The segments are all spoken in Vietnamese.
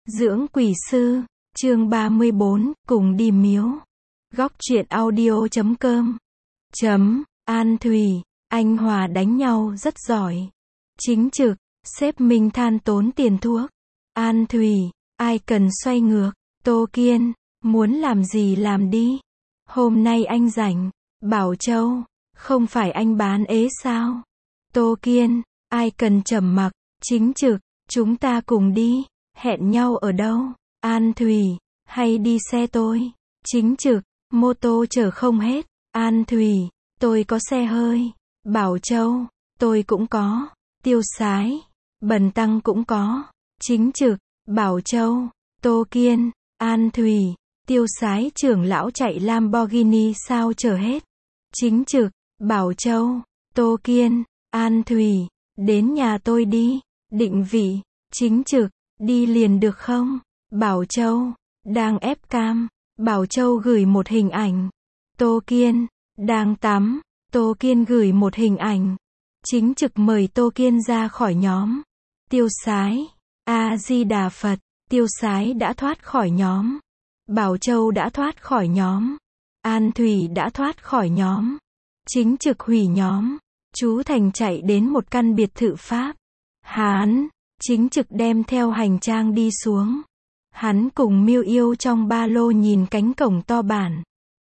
Dưỡng quỷ sư, chương 34, cùng đi miếu. Góc truyện audio.com. An Thùy, anh Hòa đánh nhau rất giỏi. Chính trực, sếp Minh than tốn tiền thuốc. An Thùy, ai cần xoay ngược. Tô Kiên, muốn làm gì làm đi. Hôm nay anh rảnh. Bảo Châu, không phải anh bán ế sao? Tô Kiên, ai cần trầm mặc. Chính trực, chúng ta cùng đi. Hẹn nhau ở đâu? An Thùy, hay đi xe tôi? Chính trực, mô tô chở không hết. An Thùy, tôi có xe hơi. Bảo Châu, tôi cũng có. Tiêu Sái, Bần Tăng cũng có. Chính trực, Bảo Châu, Tô Kiên, An Thùy, Tiêu Sái trưởng lão chạy Lamborghini sao chở hết. Chính trực, Bảo Châu, Tô Kiên, An Thùy, đến nhà tôi đi. Định vị, chính trực, đi liền được không? Bảo Châu, đang ép cam. Bảo Châu gửi một hình ảnh. Tô Kiên, đang tắm. Tô Kiên gửi một hình ảnh. Chính trực mời Tô Kiên ra khỏi nhóm. Tiêu Sái, A-di-đà Phật, Tiêu Sái đã thoát khỏi nhóm. Bảo Châu đã thoát khỏi nhóm. An Thùy đã thoát khỏi nhóm. Chính trực hủy nhóm. Chú Thành chạy đến một căn biệt thự Pháp. Hán, chính trực đem theo hành trang đi xuống. Hắn cùng Miêu Yêu trong ba lô nhìn cánh cổng to bản.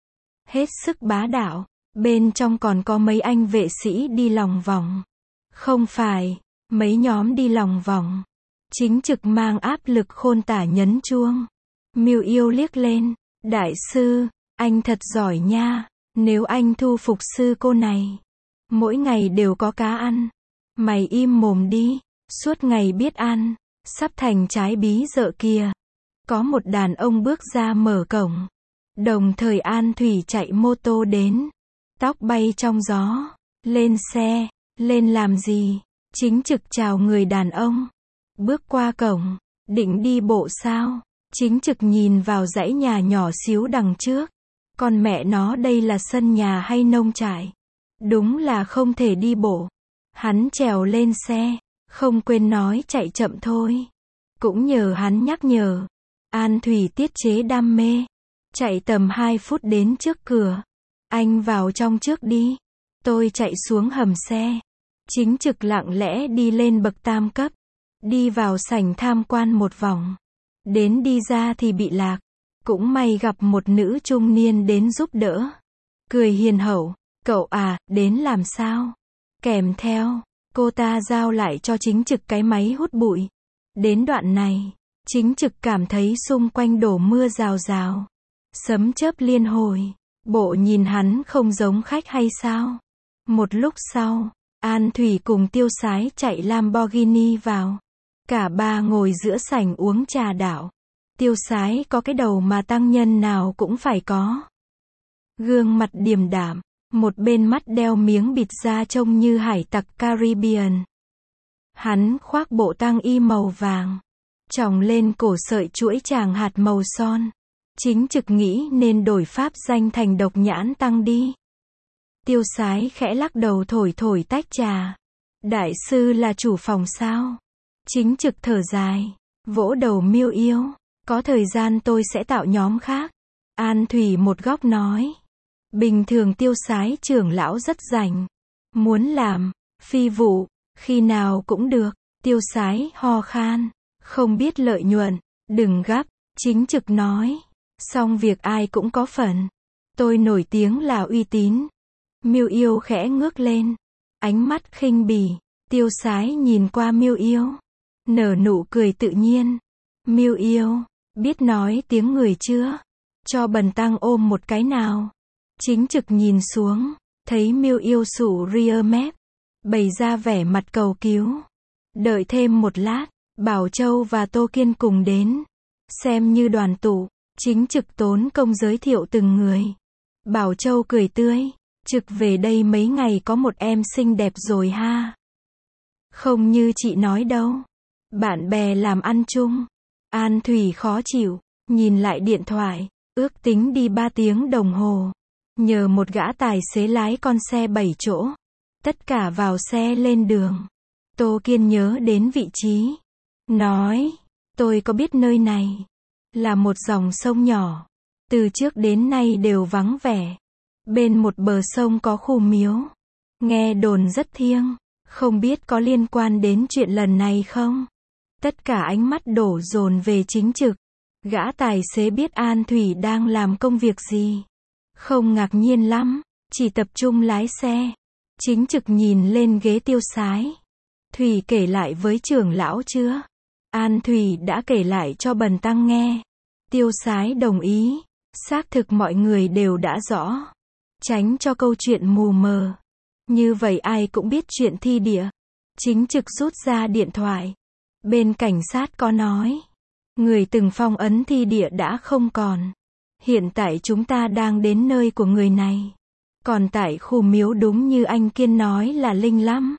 Hết sức bá đạo. Bên trong còn có mấy anh vệ sĩ đi lòng vòng. Không phải, mấy nhóm đi lòng vòng. Chính trực mang áp lực khôn tả nhấn chuông. Miêu Yêu liếc lên. Đại sư, anh thật giỏi nha. Nếu anh thu phục sư cô này, mỗi ngày đều có cá ăn. Mày im mồm đi. Suốt ngày biết ăn. Sắp thành trái bí dợ kìa. Có một đàn ông bước ra mở cổng. Đồng thời An Thùy chạy mô tô đến. Tóc bay trong gió. Lên xe. Lên làm gì? Chính trực chào người đàn ông. Bước qua cổng. Định đi bộ sao? Chính trực nhìn vào dãy nhà nhỏ xíu đằng trước. Con mẹ nó, đây là sân nhà hay nông trại? Đúng là không thể đi bộ. Hắn trèo lên xe. Không quên nói chạy chậm thôi. Cũng nhờ hắn nhắc nhở. An Thùy tiết chế đam mê. Chạy tầm 2 phút đến trước cửa. Anh vào trong trước đi. Tôi chạy xuống hầm xe. Chính trực lặng lẽ đi lên bậc tam cấp. Đi vào sảnh tham quan một vòng. Đến đi ra thì bị lạc. Cũng may gặp một nữ trung niên đến giúp đỡ. Cười hiền hậu. Cậu à, đến làm sao? Kèm theo, cô ta giao lại cho chính trực cái máy hút bụi. Đến đoạn này, chính trực cảm thấy xung quanh đổ mưa rào rào. Sấm chớp liên hồi. Bộ nhìn hắn không giống khách hay sao? Một lúc sau, An Thùy cùng Tiêu Sái chạy Lamborghini vào. Cả ba ngồi giữa sảnh uống trà đạo. Tiêu Sái có cái đầu mà tăng nhân nào cũng phải có. Gương mặt điềm đạm. Một bên mắt đeo miếng bịt da trông như hải tặc Caribbean. Hắn khoác bộ tang y màu vàng. Tròng lên cổ sợi chuỗi tràng hạt màu son. Chính trực nghĩ nên đổi pháp danh thành Độc Nhãn Tăng đi. Tiêu Sái khẽ lắc đầu thổi thổi tách trà. Đại sư là chủ phòng sao? Chính trực thở dài. Vỗ đầu Miêu Yêu. Có thời gian tôi sẽ tạo nhóm khác. An Thùy một góc nói. Bình thường Tiêu Sái trưởng lão rất rảnh. Muốn làm phi vụ, khi nào cũng được. Tiêu Sái ho khan. Không biết lợi nhuận. Đừng gấp, chính trực nói. Xong việc ai cũng có phần. Tôi nổi tiếng là uy tín. Miêu Yêu khẽ ngước lên. Ánh mắt khinh bỉ. Tiêu Sái nhìn qua Miêu Yêu. Nở nụ cười tự nhiên. Miêu Yêu, biết nói tiếng người chưa? Cho Bần Tăng ôm một cái nào. Chính trực nhìn xuống. Thấy Miêu Yêu sụ ria mép. Bày ra vẻ mặt cầu cứu. Đợi thêm một lát. Bảo Châu và Tô Kiên cùng đến. Xem như đoàn tụ. Chính trực tốn công giới thiệu từng người. Bảo Châu cười tươi. Trực về đây mấy ngày có một em xinh đẹp rồi ha. Không như chị nói đâu. Bạn bè làm ăn chung. An Thùy khó chịu. Nhìn lại điện thoại. Ước tính đi 3 tiếng đồng hồ. Nhờ một gã tài xế lái con xe 7 chỗ. Tất cả vào xe lên đường. Tô Kiên nhớ đến vị trí. Nói. Tôi có biết nơi này là một dòng sông nhỏ, từ trước đến nay đều vắng vẻ. Bên một bờ sông có khu miếu, nghe đồn rất thiêng, không biết có liên quan đến chuyện lần này không? Tất cả ánh mắt đổ dồn về Chính Trực. Gã tài xế biết An Thủy đang làm công việc gì. Không ngạc nhiên lắm, chỉ tập trung lái xe. Chính Trực nhìn lên ghế Tiêu Sái. Thủy kể lại với trưởng lão chưa? An Thủy đã kể lại cho Bần Tăng nghe. Tiêu Sái đồng ý. Xác thực mọi người đều đã rõ. Tránh cho câu chuyện mù mờ. Như vậy ai cũng biết chuyện thi địa. Chính Trực rút ra điện thoại. Bên cảnh sát có nói. Người từng phong ấn thi địa đã không còn. Hiện tại chúng ta đang đến nơi của người này. Còn tại khu miếu đúng như anh Kiên nói là linh lắm.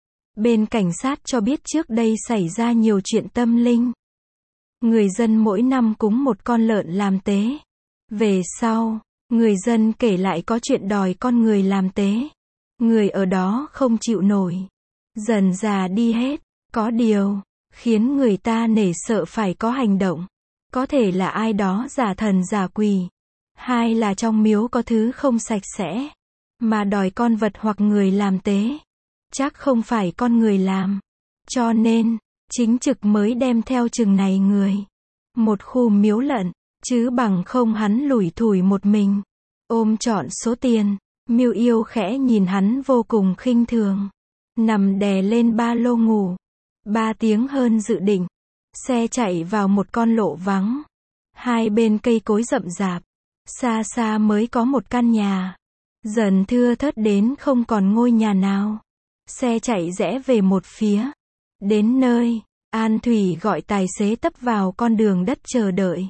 Bên cảnh sát cho biết trước đây xảy ra nhiều chuyện tâm linh. Người dân mỗi năm cúng một con lợn làm tế. Về sau, người dân kể lại có chuyện đòi con người làm tế. Người ở đó không chịu nổi. Dần già đi hết. Có điều khiến người ta nể sợ phải có hành động. Có thể là ai đó giả thần giả quỷ. Hai là trong miếu có thứ không sạch sẽ. Mà đòi con vật hoặc người làm tế. Chắc không phải con người làm. Cho nên, Chính Trực mới đem theo chừng này người. Một khu miếu lợn. Chứ bằng không hắn lủi thủi một mình. Ôm trọn số tiền. Miêu Yêu khẽ nhìn hắn vô cùng khinh thường. Nằm đè lên ba lô ngủ. 3 tiếng hơn dự định. Xe chạy vào một con lộ vắng. Hai bên cây cối rậm rạp. Xa xa mới có một căn nhà. Dần thưa thớt đến không còn ngôi nhà nào. Xe chạy rẽ về một phía. Đến nơi, An Thủy gọi tài xế tấp vào con đường đất chờ đợi.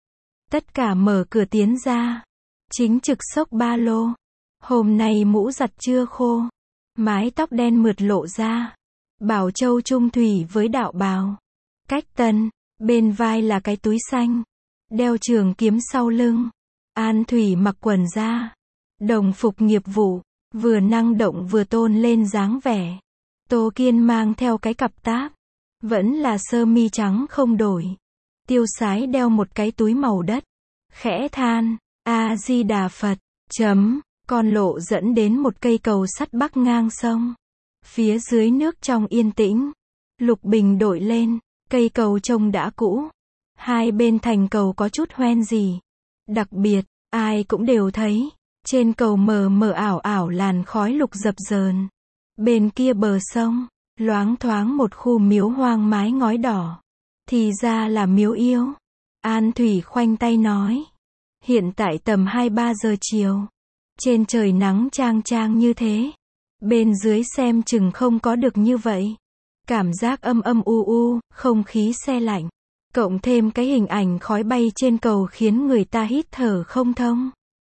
Tất cả mở cửa tiến ra. Chính Trực xốc ba lô. Hôm nay mũ giặt chưa khô. Mái tóc đen mượt lộ ra. Bảo châu trung thủy với đạo bào. Cách tân, bên vai là cái túi xanh. Đeo trường kiếm sau lưng. An Thủy mặc quần da. Đồng phục nghiệp vụ. Vừa năng động vừa tôn lên dáng vẻ. Tô Kiên mang theo cái cặp táp. Vẫn là sơ mi trắng không đổi. Tiêu Sái đeo một cái túi màu đất. Khẽ than. A-di-đà Phật. Con lộ dẫn đến một cây cầu sắt bắc ngang sông. Phía dưới nước trong yên tĩnh. Lục bình đội lên. Cây cầu trông đã cũ. Hai bên thành cầu có chút hoen gì. Đặc biệt, ai cũng đều thấy. Trên cầu mờ mờ ảo ảo làn khói lục dập dờn. Bên kia bờ sông, loáng thoáng một khu miếu hoang mái ngói đỏ. Thì ra là miếu Yêu. An Thủy khoanh tay nói. Hiện tại tầm 2-3 giờ chiều. Trên trời nắng chang chang như thế. Bên dưới xem chừng không có được như vậy. Cảm giác âm âm u u, không khí se lạnh. Cộng thêm cái hình ảnh khói bay trên cầu khiến người ta hít thở không thông.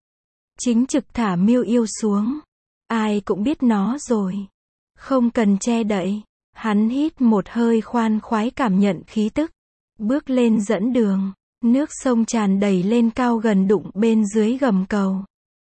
Chính Trực thả Miêu Yêu xuống. Ai cũng biết nó rồi. Không cần che đậy. Hắn hít một hơi khoan khoái cảm nhận khí tức. Bước lên dẫn đường. Nước sông tràn đầy lên cao gần đụng bên dưới gầm cầu.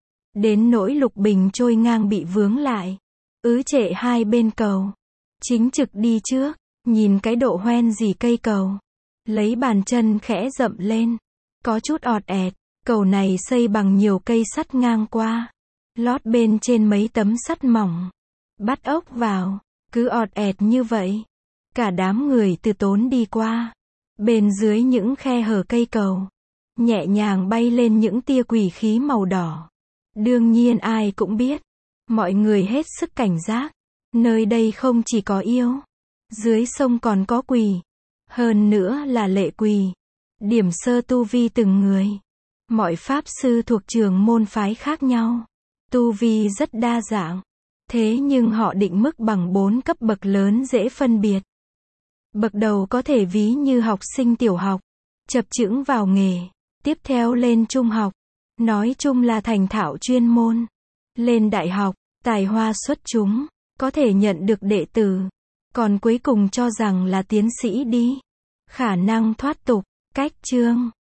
Đến nỗi lục bình trôi ngang bị vướng lại. Trệ hai bên cầu. Chính Trực đi trước. Nhìn cái độ hoen gì cây cầu. Lấy bàn chân khẽ dậm lên. Có chút ọt ẹt. Cầu này xây bằng nhiều cây sắt ngang qua. Lót bên trên mấy tấm sắt mỏng. Bắt ốc vào. Cứ ọt ẹt như vậy. Cả đám người từ tốn đi qua. Bên dưới những khe hở cây cầu. Nhẹ nhàng bay lên những tia quỷ khí màu đỏ. Đương nhiên ai cũng biết. Mọi người hết sức cảnh giác. Nơi đây không chỉ có yêu. Dưới sông còn có quỷ. Hơn nữa là lệ quỷ. Điểm sơ tu vi từng người. Mọi pháp sư thuộc trường môn phái khác nhau. Tu vi rất đa dạng. Thế nhưng họ định mức bằng 4 cấp bậc lớn dễ phân biệt. Bậc đầu có thể ví như học sinh tiểu học. Chập chững vào nghề. Tiếp theo lên trung học. Nói chung là thành thạo chuyên môn. Lên đại học, tài hoa xuất chúng. Có thể nhận được đệ tử. Còn cuối cùng cho rằng là tiến sĩ đi. Khả năng thoát tục. Cách chương